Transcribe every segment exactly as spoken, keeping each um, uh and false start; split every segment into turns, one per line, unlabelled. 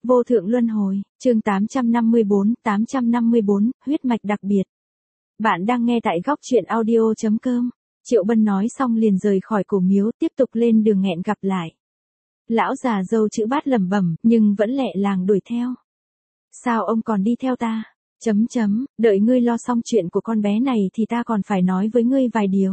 Vô thượng luân hồi, chương tám trăm năm mươi bốn, tám trăm năm mươi bốn, huyết mạch đặc biệt. Bạn đang nghe tại góc truyện audio chấm com. Triệu Bân nói xong liền rời khỏi cổ miếu, tiếp tục lên đường nghẹn gặp lại. Lão già dâu chữ bát lẩm bẩm, nhưng vẫn lẹ làng đuổi theo. Sao ông còn đi theo ta? Chấm chấm, đợi ngươi lo xong chuyện của con bé này thì ta còn phải nói với ngươi vài điều.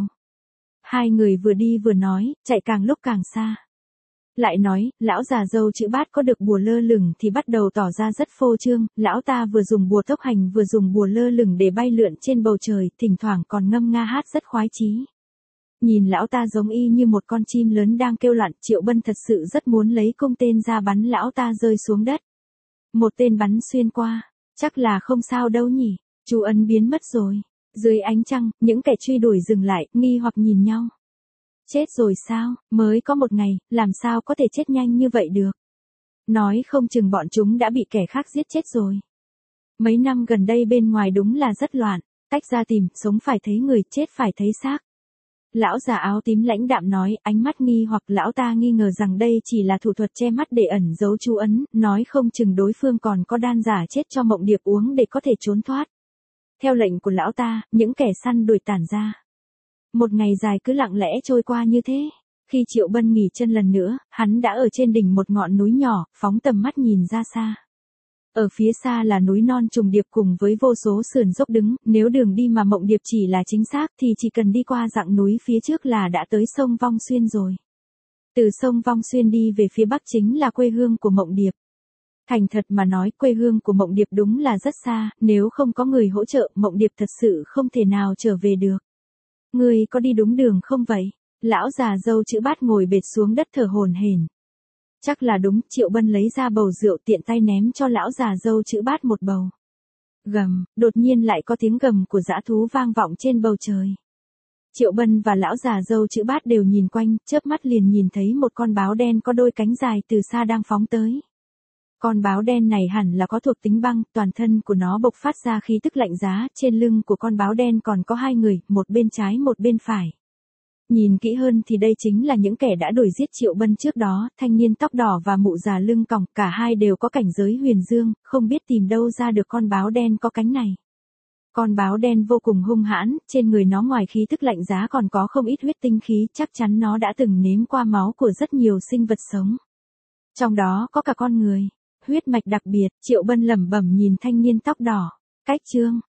Hai người vừa đi vừa nói, chạy càng lúc càng xa. Lại nói, lão già dâu chữ bát có được bùa lơ lửng thì bắt đầu tỏ ra rất phô trương, lão ta vừa dùng bùa tốc hành vừa dùng bùa lơ lửng để bay lượn trên bầu trời, thỉnh thoảng còn ngâm nga hát rất khoái chí. Nhìn lão ta giống y như một con chim lớn đang kêu loạn, Triệu Bân thật sự rất muốn lấy cung tên ra bắn lão ta rơi xuống đất. Một tên bắn xuyên qua, chắc là không sao đâu nhỉ, chú ấn biến mất rồi. Dưới ánh trăng, những kẻ truy đuổi dừng lại, nghi hoặc nhìn nhau. Chết rồi sao, mới có một ngày, làm sao có thể chết nhanh như vậy được. Nói không chừng bọn chúng đã bị kẻ khác giết chết rồi. Mấy năm gần đây bên ngoài đúng là rất loạn, tách ra tìm, sống phải thấy người, chết phải thấy xác. Lão già áo tím lãnh đạm nói, ánh mắt nghi hoặc lão ta nghi ngờ rằng đây chỉ là thủ thuật che mắt để ẩn giấu chú ấn, nói không chừng đối phương còn có đan giả chết cho Mộng Điệp uống để có thể trốn thoát. Theo lệnh của lão ta, những kẻ săn đuổi tản ra. Một ngày dài cứ lặng lẽ trôi qua như thế. Khi Triệu Bân nghỉ chân lần nữa, hắn đã ở trên đỉnh một ngọn núi nhỏ, phóng tầm mắt nhìn ra xa. Ở phía xa là núi non trùng điệp cùng với vô số sườn dốc đứng, nếu đường đi mà Mộng Điệp chỉ là chính xác thì chỉ cần đi qua dặng núi phía trước là đã tới sông Vong Xuyên rồi. Từ sông Vong Xuyên đi về phía bắc chính là quê hương của Mộng Điệp. Thành thật mà nói, quê hương của Mộng Điệp đúng là rất xa, nếu không có người hỗ trợ, Mộng Điệp thật sự không thể nào trở về được. Ngươi có đi đúng đường không vậy? Lão già dâu chữ bát ngồi bệt xuống đất thở hổn hển. Chắc là đúng, Triệu Bân lấy ra bầu rượu tiện tay ném cho lão già dâu chữ bát một bầu. Gầm, đột nhiên lại có tiếng gầm của dã thú vang vọng trên bầu trời. Triệu Bân và lão già dâu chữ bát đều nhìn quanh, chớp mắt liền nhìn thấy một con báo đen có đôi cánh dài từ xa đang phóng tới. Con báo đen này hẳn là có thuộc tính băng, toàn thân của nó bộc phát ra khí tức lạnh giá, trên lưng của con báo đen còn có hai người, một bên trái một bên phải. Nhìn kỹ hơn thì đây chính là những kẻ đã đuổi giết Triệu Bân trước đó, thanh niên tóc đỏ và mụ già lưng còng, cả hai đều có cảnh giới huyền dương, không biết tìm đâu ra được con báo đen có cánh này. Con báo đen vô cùng hung hãn, trên người nó ngoài khí tức lạnh giá còn có không ít huyết tinh khí, chắc chắn nó đã từng nếm qua máu của rất nhiều sinh vật sống. Trong đó có cả con người. Huyết mạch đặc biệt, Triệu Bân lẩm bẩm nhìn thanh niên tóc đỏ. Cách chương,